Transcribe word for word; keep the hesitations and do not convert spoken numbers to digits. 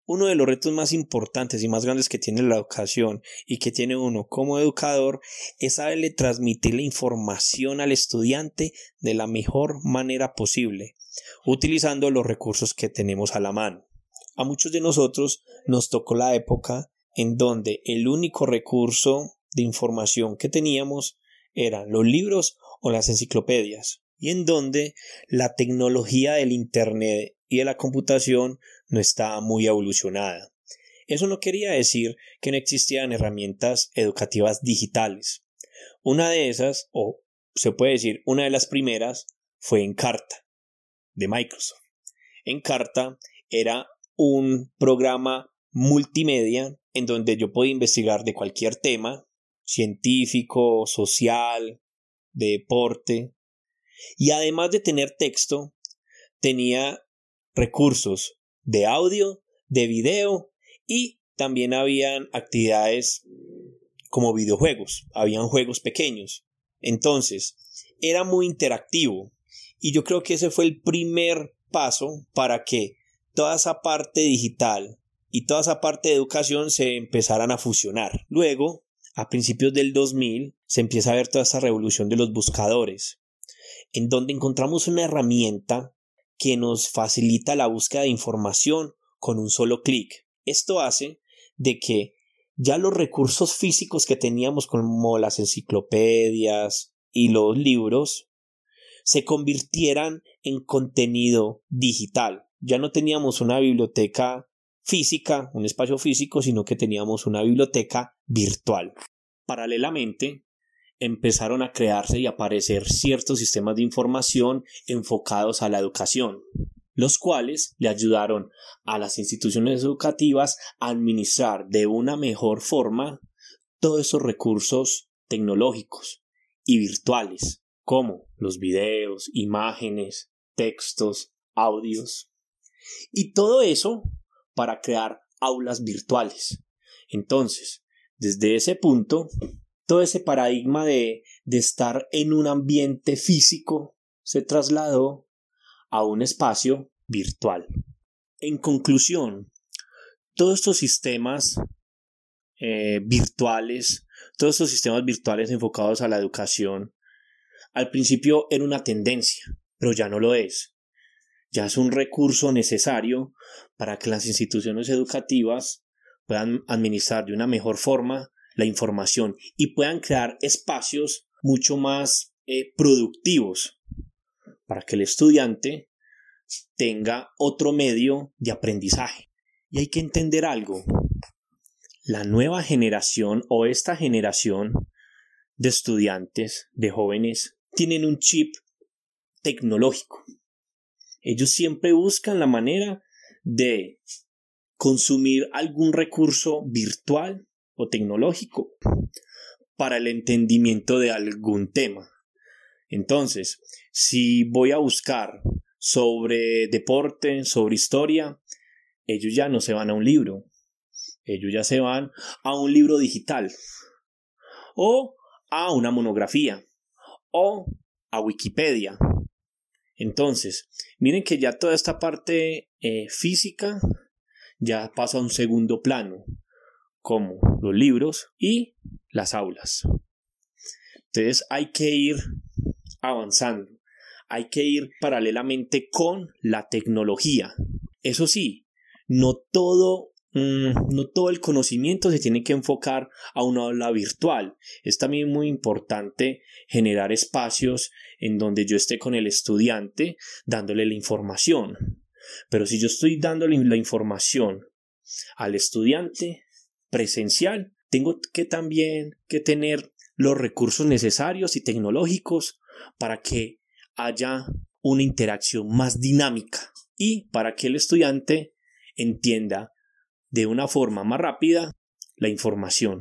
Uno de los retos más importantes y más grandes que tiene la educación y que tiene uno como educador es saberle transmitir la información al estudiante de la mejor manera posible, utilizando los recursos que tenemos a la mano. A muchos de nosotros nos tocó la época en donde el único recurso de información que teníamos eran los libros o las enciclopedias, y en donde la tecnología del Internet y de la computación no estaba muy evolucionada. Eso no quería decir que no existían herramientas educativas digitales. Una de esas, o se puede decir una de las primeras, fue Encarta, de Microsoft. Encarta era un programa multimedia en donde yo podía investigar de cualquier tema, científico, social, de deporte, y además de tener texto, tenía recursos de audio, de video, y también habían actividades como videojuegos, habían juegos pequeños. Entonces, era muy interactivo, y yo creo que ese fue el primer paso para que toda esa parte digital y toda esa parte de educación se empezaran a fusionar. Luego, a principios del dos mil, se empieza a ver toda esta revolución de los buscadores, en donde encontramos una herramienta que nos facilita la búsqueda de información con un solo clic. Esto hace de que ya los recursos físicos que teníamos, como las enciclopedias y los libros, se convirtieran en contenido digital. Ya no teníamos una biblioteca física, un espacio físico, sino que teníamos una biblioteca virtual. Paralelamente, empezaron a crearse y aparecer ciertos sistemas de información enfocados a la educación, los cuales le ayudaron a las instituciones educativas a administrar de una mejor forma todos esos recursos tecnológicos y virtuales, como los videos, imágenes, textos, audios, y todo eso para crear aulas virtuales. Entonces, desde ese punto, todo ese paradigma de, de estar en un ambiente físico se trasladó a un espacio virtual. En conclusión, todos estos sistemas eh, virtuales, todos estos sistemas virtuales enfocados a la educación, al principio era una tendencia, pero ya no lo es. Ya es un recurso necesario para que las instituciones educativas puedan administrar de una mejor forma la información y puedan crear espacios mucho más eh, productivos para que el estudiante tenga otro medio de aprendizaje. Y hay que entender algo: la nueva generación o esta generación de estudiantes, de jóvenes, tienen un chip tecnológico. Ellos siempre buscan la manera de consumir algún recurso virtual o tecnológico para el entendimiento de algún tema. Entonces, si voy a buscar sobre deporte, sobre historia, ellos ya no se van a un libro, ellos ya se van a un libro digital o a una monografía o a Wikipedia. Entonces, miren que ya toda esta parte eh, física ya pasa a un segundo plano, como los libros y las aulas. Entonces hay que ir avanzando, hay que ir paralelamente con la tecnología. Eso sí, no todo, mmm, no todo el conocimiento se tiene que enfocar a una aula virtual. Es también muy importante generar espacios en donde yo esté con el estudiante dándole la información. Pero si yo estoy dándole la información al estudiante presencial, tengo que también que tener los recursos necesarios y tecnológicos para que haya una interacción más dinámica y para que el estudiante entienda de una forma más rápida la información.